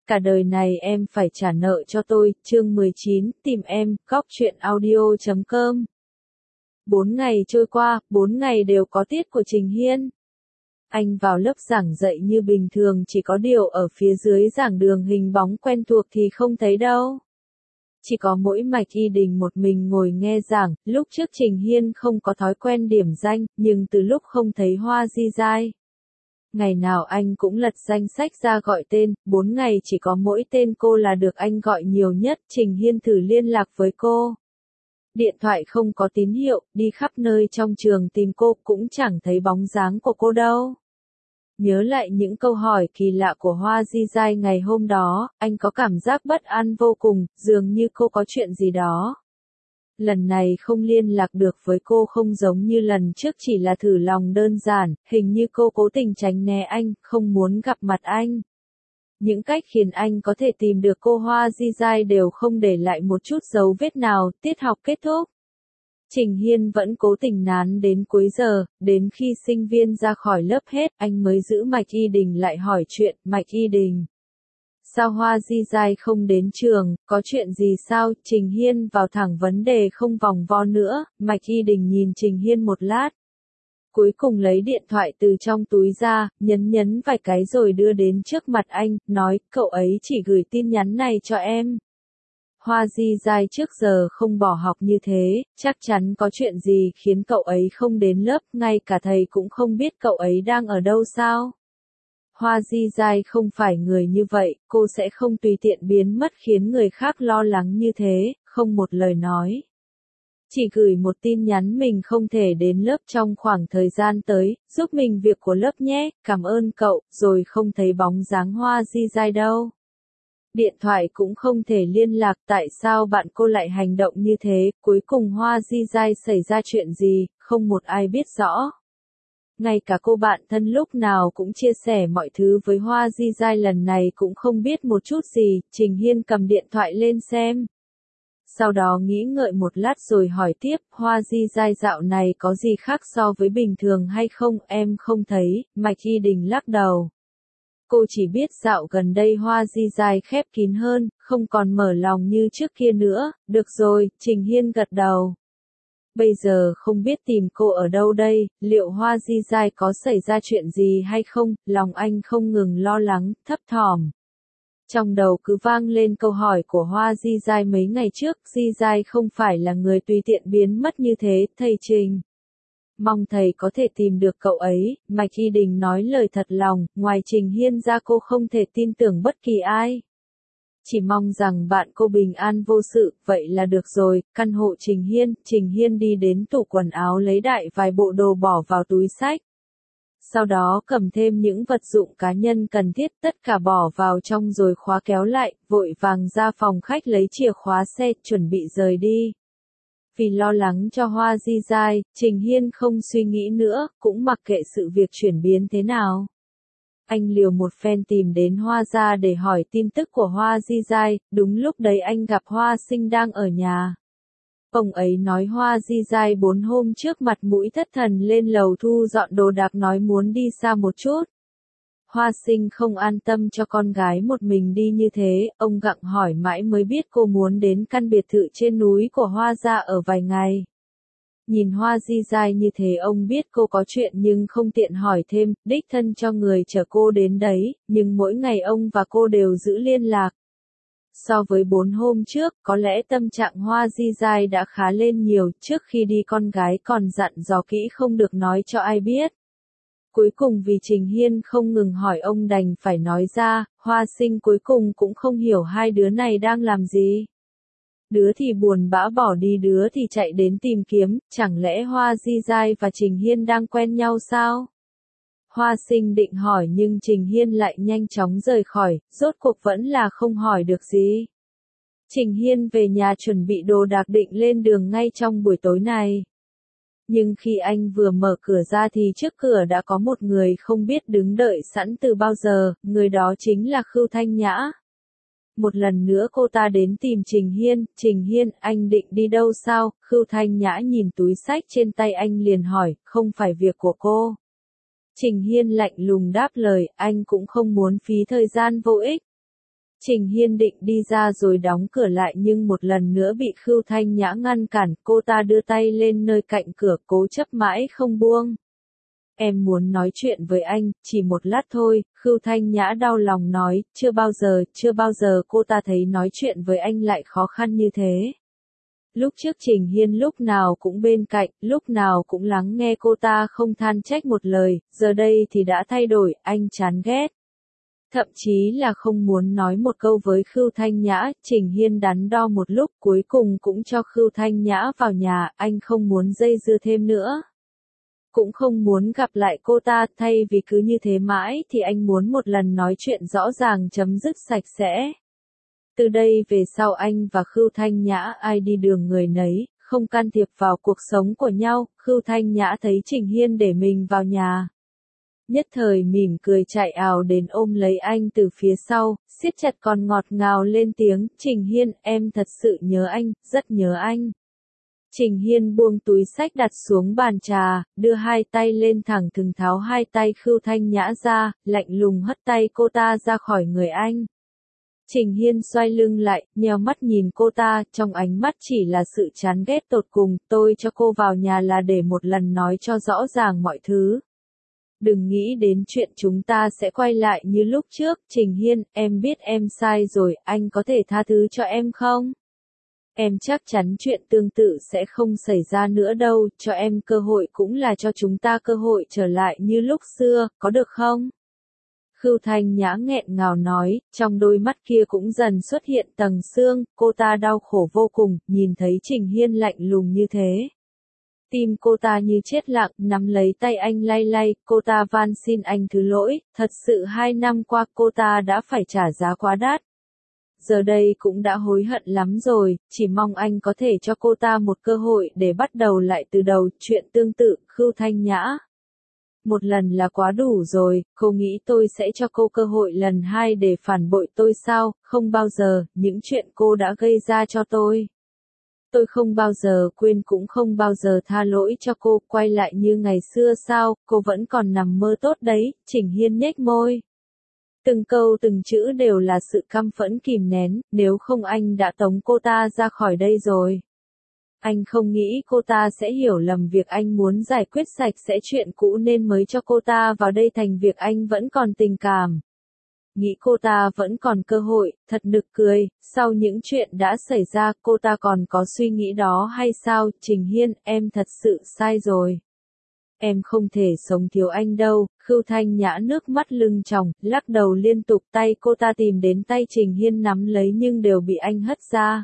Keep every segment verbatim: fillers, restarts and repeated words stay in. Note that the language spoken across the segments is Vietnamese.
cả đời này em phải trả nợ cho tôi, chương mười chín, tìm em, góc truyện audio chấm com. Bốn ngày trôi qua, bốn ngày đều có tiết của Trình Hiên. Anh vào lớp giảng dạy như bình thường, chỉ có điều ở phía dưới giảng đường hình bóng quen thuộc thì không thấy đâu. Chỉ có mỗi Mạch Y Đình một mình ngồi nghe giảng, lúc trước Trình Hiên không có thói quen điểm danh, nhưng từ lúc không thấy Hoa Di Giai. Ngày nào anh cũng lật danh sách ra gọi tên, bốn ngày chỉ có mỗi tên cô là được anh gọi nhiều nhất, Trình Hiên thử liên lạc với cô. Điện thoại không có tín hiệu, đi khắp nơi trong trường tìm cô cũng chẳng thấy bóng dáng của cô đâu. Nhớ lại những câu hỏi kỳ lạ của Hoa Di Giai ngày hôm đó, anh có cảm giác bất an vô cùng, dường như cô có chuyện gì đó. Lần này không liên lạc được với cô không giống như lần trước chỉ là thử lòng đơn giản, hình như cô cố tình tránh né anh, không muốn gặp mặt anh. Những cách khiến anh có thể tìm được cô Hoa Di Giai đều không để lại một chút dấu vết nào, tiết học kết thúc. Trình Hiên vẫn cố tình nán đến cuối giờ, đến khi sinh viên ra khỏi lớp hết, anh mới giữ Mạch Y Đình lại hỏi chuyện, Mạch Y Đình. Sao Hoa Di Giai không đến trường, có chuyện gì sao? Trình Hiên vào thẳng vấn đề không vòng vo nữa, Mạch Y Đình nhìn Trình Hiên một lát. Cuối cùng lấy điện thoại từ trong túi ra, nhấn nhấn vài cái rồi đưa đến trước mặt anh, nói, cậu ấy chỉ gửi tin nhắn này cho em. Hoa Di Giai trước giờ không bỏ học như thế, chắc chắn có chuyện gì khiến cậu ấy không đến lớp, ngay cả thầy cũng không biết cậu ấy đang ở đâu sao? Hoa Di Giai không phải người như vậy, cô sẽ không tùy tiện biến mất khiến người khác lo lắng như thế, không một lời nói. Chỉ gửi một tin nhắn mình không thể đến lớp trong khoảng thời gian tới, giúp mình việc của lớp nhé, cảm ơn cậu, rồi không thấy bóng dáng Hoa Di Giai đâu. Điện thoại cũng không thể liên lạc, tại sao bạn cô lại hành động như thế, cuối cùng Hoa Di Giai xảy ra chuyện gì, không một ai biết rõ. Ngay cả cô bạn thân lúc nào cũng chia sẻ mọi thứ với Hoa Di Giai lần này cũng không biết một chút gì, Trình Hiên cầm điện thoại lên xem. Sau đó nghĩ ngợi một lát rồi hỏi tiếp, Hoa Di Giai dạo này có gì khác so với bình thường hay không, em không thấy, Mạch Y Đình lắc đầu. Cô chỉ biết dạo gần đây Hoa Di Giai khép kín hơn, không còn mở lòng như trước kia nữa, được rồi, Trình Hiên gật đầu. Bây giờ không biết tìm cô ở đâu đây, liệu Hoa Di Giai có xảy ra chuyện gì hay không, lòng anh không ngừng lo lắng, thấp thỏm. Trong đầu cứ vang lên câu hỏi của Hoa Di Giai mấy ngày trước, Di Giai không phải là người tùy tiện biến mất như thế, thầy Trình. Mong thầy có thể tìm được cậu ấy, Mạch Y Đình nói lời thật lòng, ngoài Trình Hiên ra cô không thể tin tưởng bất kỳ ai. Chỉ mong rằng bạn cô bình an vô sự, vậy là được rồi, căn hộ Trình Hiên, Trình Hiên đi đến tủ quần áo lấy đại vài bộ đồ bỏ vào túi xách. Sau đó cầm thêm những vật dụng cá nhân cần thiết, tất cả bỏ vào trong rồi khóa kéo lại, vội vàng ra phòng khách lấy chìa khóa xe, chuẩn bị rời đi. Vì lo lắng cho Hoa Di Giai, Trình Hiên không suy nghĩ nữa, cũng mặc kệ sự việc chuyển biến thế nào. Anh liều một phen tìm đến Hoa gia để hỏi tin tức của Hoa Di Giai, đúng lúc đấy anh gặp Hoa Sinh đang ở nhà. Ông ấy nói Hoa Di Giai bốn hôm trước mặt mũi thất thần lên lầu thu dọn đồ đạc nói muốn đi xa một chút. Hoa Sinh không an tâm cho con gái một mình đi như thế, ông gặng hỏi mãi mới biết cô muốn đến căn biệt thự trên núi của Hoa gia ở vài ngày. Nhìn Hoa Di Giai như thế ông biết cô có chuyện nhưng không tiện hỏi thêm, đích thân cho người chở cô đến đấy, nhưng mỗi ngày ông và cô đều giữ liên lạc. So với bốn hôm trước, có lẽ tâm trạng Hoa Di Giai đã khá lên nhiều, trước khi đi con gái còn dặn dò kỹ không được nói cho ai biết. Cuối cùng vì Trình Hiên không ngừng hỏi ông đành phải nói ra, Hoa Sinh cuối cùng cũng không hiểu hai đứa này đang làm gì. Đứa thì buồn bã bỏ đi đứa thì chạy đến tìm kiếm, chẳng lẽ Hoa Di Giai và Trình Hiên đang quen nhau sao? Hoa Sinh định hỏi nhưng Trình Hiên lại nhanh chóng rời khỏi, rốt cuộc vẫn là không hỏi được gì. Trình Hiên về nhà chuẩn bị đồ đạc định lên đường ngay trong buổi tối này. Nhưng khi anh vừa mở cửa ra thì trước cửa đã có một người không biết đứng đợi sẵn từ bao giờ, người đó chính là Khưu Thanh Nhã. Một lần nữa cô ta đến tìm Trình Hiên, Trình Hiên, anh định đi đâu sao? Khưu Thanh Nhã nhìn túi xách trên tay anh liền hỏi, không phải việc của cô. Trình Hiên lạnh lùng đáp lời, anh cũng không muốn phí thời gian vô ích. Trình Hiên định đi ra rồi đóng cửa lại nhưng một lần nữa bị Khưu Thanh Nhã ngăn cản, cô ta đưa tay lên nơi cạnh cửa cố chấp mãi không buông. Em muốn nói chuyện với anh, chỉ một lát thôi, Khưu Thanh Nhã đau lòng nói, chưa bao giờ, chưa bao giờ cô ta thấy nói chuyện với anh lại khó khăn như thế. Lúc trước Trình Hiên lúc nào cũng bên cạnh, lúc nào cũng lắng nghe cô ta không than trách một lời, giờ đây thì đã thay đổi, anh chán ghét. Thậm chí là không muốn nói một câu với Khưu Thanh Nhã, Trình Hiên đắn đo một lúc cuối cùng cũng cho Khưu Thanh Nhã vào nhà, anh không muốn dây dưa thêm nữa. Cũng không muốn gặp lại cô ta, thay vì cứ như thế mãi thì anh muốn một lần nói chuyện rõ ràng chấm dứt sạch sẽ. Từ đây về sau anh và Khưu Thanh Nhã ai đi đường người nấy, không can thiệp vào cuộc sống của nhau, Khưu Thanh Nhã thấy Trình Hiên để mình vào nhà. Nhất thời mỉm cười chạy ào đến ôm lấy anh từ phía sau, siết chặt còn ngọt ngào lên tiếng, Trình Hiên, em thật sự nhớ anh, rất nhớ anh. Trình Hiên buông túi xách đặt xuống bàn trà, đưa hai tay lên thẳng thừng tháo hai tay Khưu Thanh Nhã ra, lạnh lùng hất tay cô ta ra khỏi người anh. Trình Hiên xoay lưng lại, nheo mắt nhìn cô ta, trong ánh mắt chỉ là sự chán ghét tột cùng, tôi cho cô vào nhà là để một lần nói cho rõ ràng mọi thứ. Đừng nghĩ đến chuyện chúng ta sẽ quay lại như lúc trước, Trình Hiên, em biết em sai rồi, anh có thể tha thứ cho em không? Em chắc chắn chuyện tương tự sẽ không xảy ra nữa đâu, cho em cơ hội cũng là cho chúng ta cơ hội trở lại như lúc xưa, có được không? Khưu Thanh Nhã nghẹn ngào nói, trong đôi mắt kia cũng dần xuất hiện tầng sương, cô ta đau khổ vô cùng, nhìn thấy Trình Hiên lạnh lùng như thế. Tim cô ta như chết lặng, nắm lấy tay anh lay lay, cô ta van xin anh thứ lỗi, thật sự hai năm qua cô ta đã phải trả giá quá đắt. Giờ đây cũng đã hối hận lắm rồi, chỉ mong anh có thể cho cô ta một cơ hội để bắt đầu lại từ đầu, chuyện tương tự, Khưu Thanh Nhã. Một lần là quá đủ rồi, cô nghĩ tôi sẽ cho cô cơ hội lần hai để phản bội tôi sao, không bao giờ, những chuyện cô đã gây ra cho tôi. Tôi không bao giờ quên cũng không bao giờ tha lỗi cho cô, quay lại như ngày xưa sao, cô vẫn còn nằm mơ tốt đấy, Trình Hiên nhếch môi. Từng câu từng chữ đều là sự căm phẫn kìm nén, nếu không anh đã tống cô ta ra khỏi đây rồi. Anh không nghĩ cô ta sẽ hiểu lầm việc anh muốn giải quyết sạch sẽ chuyện cũ nên mới cho cô ta vào đây thành việc anh vẫn còn tình cảm. Nghĩ cô ta vẫn còn cơ hội, thật nực cười, sau những chuyện đã xảy ra cô ta còn có suy nghĩ đó hay sao, Trình Hiên, em thật sự sai rồi. Em không thể sống thiếu anh đâu, Khưu Thanh Nhã nước mắt lưng tròng, lắc đầu liên tục tay cô ta tìm đến tay Trình Hiên nắm lấy nhưng đều bị anh hất ra.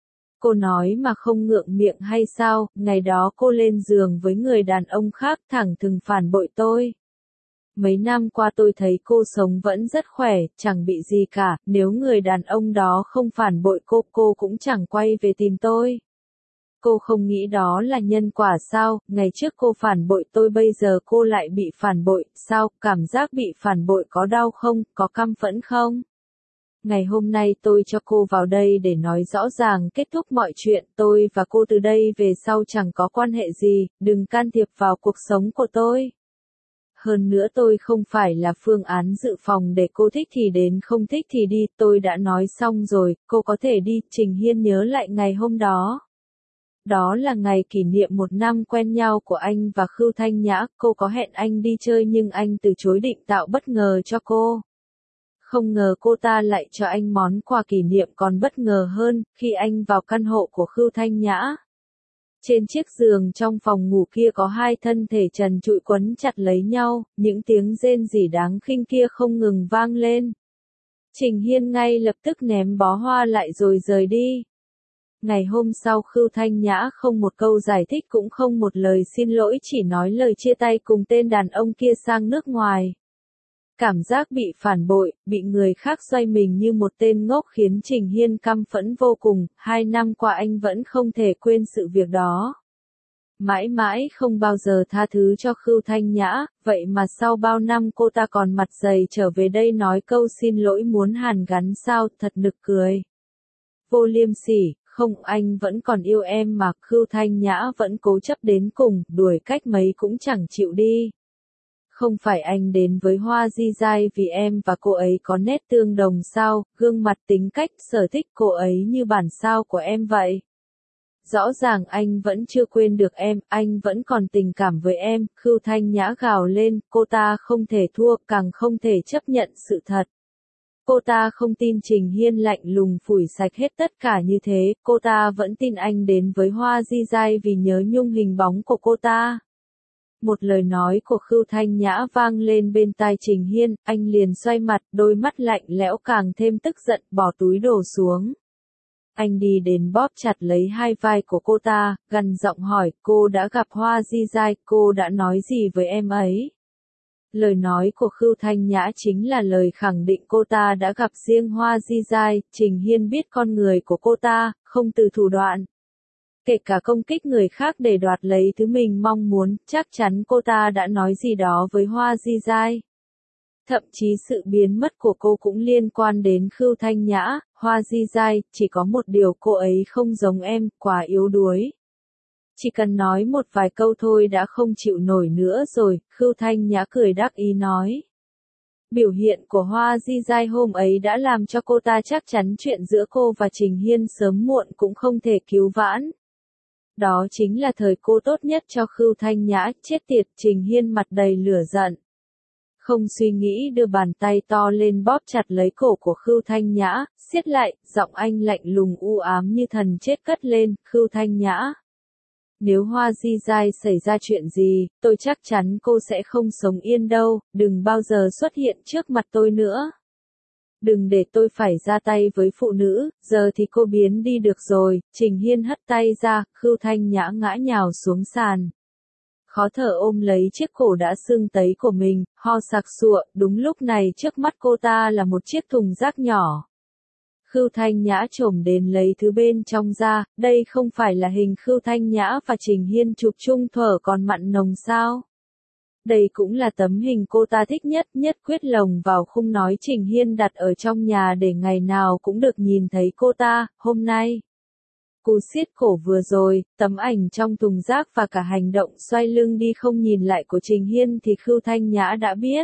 Cô nói mà không ngượng miệng hay sao, ngày đó cô lên giường với người đàn ông khác thẳng thừng phản bội tôi. Mấy năm qua tôi thấy cô sống vẫn rất khỏe, chẳng bị gì cả, nếu người đàn ông đó không phản bội cô, cô cũng chẳng quay về tìm tôi. Cô không nghĩ đó là nhân quả sao, ngày trước cô phản bội tôi bây giờ cô lại bị phản bội, sao, cảm giác bị phản bội có đau không, có căm phẫn không? Ngày hôm nay tôi cho cô vào đây để nói rõ ràng kết thúc mọi chuyện, tôi và cô từ đây về sau chẳng có quan hệ gì, đừng can thiệp vào cuộc sống của tôi. Hơn nữa tôi không phải là phương án dự phòng để cô thích thì đến không thích thì đi, tôi đã nói xong rồi, cô có thể đi, Trình Hiên nhớ lại ngày hôm đó. Đó là ngày kỷ niệm một năm quen nhau của anh và Khưu Thanh Nhã, cô có hẹn anh đi chơi nhưng anh từ chối định tạo bất ngờ cho cô. Không ngờ cô ta lại cho anh món quà kỷ niệm còn bất ngờ hơn, khi anh vào căn hộ của Khưu Thanh Nhã. Trên chiếc giường trong phòng ngủ kia có hai thân thể trần trụi quấn chặt lấy nhau, những tiếng rên rỉ đáng khinh kia không ngừng vang lên. Trình Hiên ngay lập tức ném bó hoa lại rồi rời đi. Ngày hôm sau Khưu Thanh Nhã không một câu giải thích cũng không một lời xin lỗi, chỉ nói lời chia tay cùng tên đàn ông kia sang nước ngoài. Cảm giác bị phản bội, bị người khác xoay mình như một tên ngốc khiến Trình Hiên căm phẫn vô cùng, hai năm qua anh vẫn không thể quên sự việc đó. Mãi mãi không bao giờ tha thứ cho Khưu Thanh Nhã, vậy mà sau bao năm cô ta còn mặt dày trở về đây nói câu xin lỗi muốn hàn gắn sao, thật nực cười. Vô liêm sỉ, không anh vẫn còn yêu em mà, Khưu Thanh Nhã vẫn cố chấp đến cùng, đuổi cách mấy cũng chẳng chịu đi. không phải anh đến với Hoa Di Giai vì em và cô ấy có nét tương đồng sao, gương mặt tính cách sở thích cô ấy như bản sao của em vậy. Rõ ràng anh vẫn chưa quên được em, anh vẫn còn tình cảm với em, Khưu Thanh Nhã gào lên, cô ta không thể thua, càng không thể chấp nhận sự thật. Cô ta không tin Trình Hiên lạnh lùng phủi sạch hết tất cả như thế, cô ta vẫn tin anh đến với Hoa Di Giai vì nhớ nhung hình bóng của cô ta. Một lời nói của Khưu Thanh Nhã vang lên bên tai Trình Hiên, anh liền xoay mặt, đôi mắt lạnh lẽo càng thêm tức giận, bỏ túi đồ xuống. Anh đi đến bóp chặt lấy hai vai của cô ta, gằn giọng hỏi, cô đã gặp Hoa Di Giai, cô đã nói gì với em ấy? Lời nói của Khưu Thanh Nhã chính là lời khẳng định cô ta đã gặp riêng Hoa Di Giai, Trình Hiên biết con người của cô ta, không từ thủ đoạn. Kể cả công kích người khác để đoạt lấy thứ mình mong muốn, chắc chắn cô ta đã nói gì đó với Hoa Di Giai. Thậm chí sự biến mất của cô cũng liên quan đến Khưu Thanh Nhã, Hoa Di Giai, chỉ có một điều cô ấy không giống em, quá yếu đuối. Chỉ cần nói một vài câu thôi đã không chịu nổi nữa rồi, Khưu Thanh Nhã cười đắc ý nói. Biểu hiện của Hoa Di Giai hôm ấy đã làm cho cô ta chắc chắn chuyện giữa cô và Trình Hiên sớm muộn cũng không thể cứu vãn. Đó chính là thời cô tốt nhất cho Khưu Thanh Nhã, chết tiệt, Trình Hiên mặt đầy lửa giận. Không suy nghĩ đưa bàn tay to lên bóp chặt lấy cổ của Khưu Thanh Nhã, siết lại, giọng anh lạnh lùng u ám như thần chết cất lên, Khưu Thanh Nhã. Nếu Hoa Di Giai xảy ra chuyện gì, tôi chắc chắn cô sẽ không sống yên đâu, đừng bao giờ xuất hiện trước mặt tôi nữa. Đừng để tôi phải ra tay với phụ nữ, giờ thì cô biến đi được rồi, Trình Hiên hất tay ra, Khưu Thanh Nhã ngã nhào xuống sàn. Khó thở ôm lấy chiếc cổ đã sưng tấy của mình, ho sặc sụa, đúng lúc này trước mắt cô ta là một chiếc thùng rác nhỏ. Khưu Thanh Nhã chồm đến lấy thứ bên trong ra, đây không phải là hình Khưu Thanh Nhã và Trình Hiên chụp chung thuở còn mặn nồng sao? Đây cũng là tấm hình cô ta thích nhất, nhất quyết lồng vào khung nói Trình Hiên đặt ở trong nhà để ngày nào cũng được nhìn thấy cô ta, hôm nay. Cú siết cổ vừa rồi, tấm ảnh trong thùng rác và cả hành động xoay lưng đi không nhìn lại của Trình Hiên thì Khưu Thanh Nhã đã biết.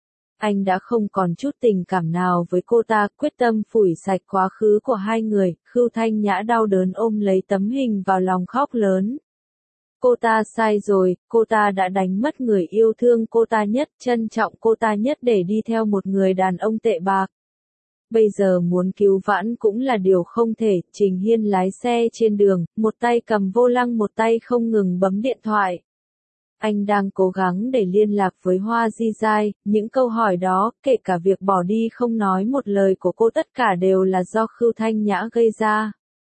Anh đã không còn chút tình cảm nào với cô ta, quyết tâm phủi sạch quá khứ của hai người, Khưu Thanh Nhã đau đớn ôm lấy tấm hình vào lòng khóc lớn. Cô ta sai rồi, cô ta đã đánh mất người yêu thương cô ta nhất, trân trọng cô ta nhất để đi theo một người đàn ông tệ bạc. Bây giờ muốn cứu vãn cũng là điều không thể, Trình Hiên lái xe trên đường, một tay cầm vô lăng một tay không ngừng bấm điện thoại. Anh đang cố gắng để liên lạc với Hoa Di Giai, những câu hỏi đó, kể cả việc bỏ đi không nói một lời của cô tất cả đều là do Khưu Thanh Nhã gây ra.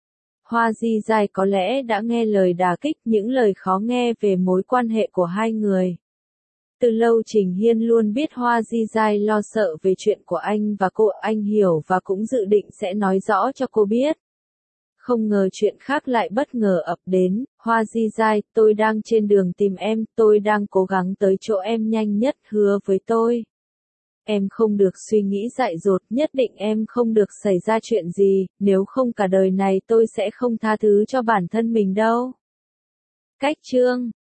Hoa Di Giai có lẽ đã nghe lời đả kích, những lời khó nghe về mối quan hệ của hai người. Từ lâu Trình Hiên luôn biết Hoa Di Giai lo sợ về chuyện của anh và cô, anh hiểu và cũng dự định sẽ nói rõ cho cô biết. Không ngờ chuyện khác lại bất ngờ ập đến, Hoa Di Giai, tôi đang trên đường tìm em, tôi đang cố gắng tới chỗ em nhanh nhất, hứa với tôi. Em không được suy nghĩ dại dột, nhất định em không được xảy ra chuyện gì, nếu không cả đời này tôi sẽ không tha thứ cho bản thân mình đâu. Cách chương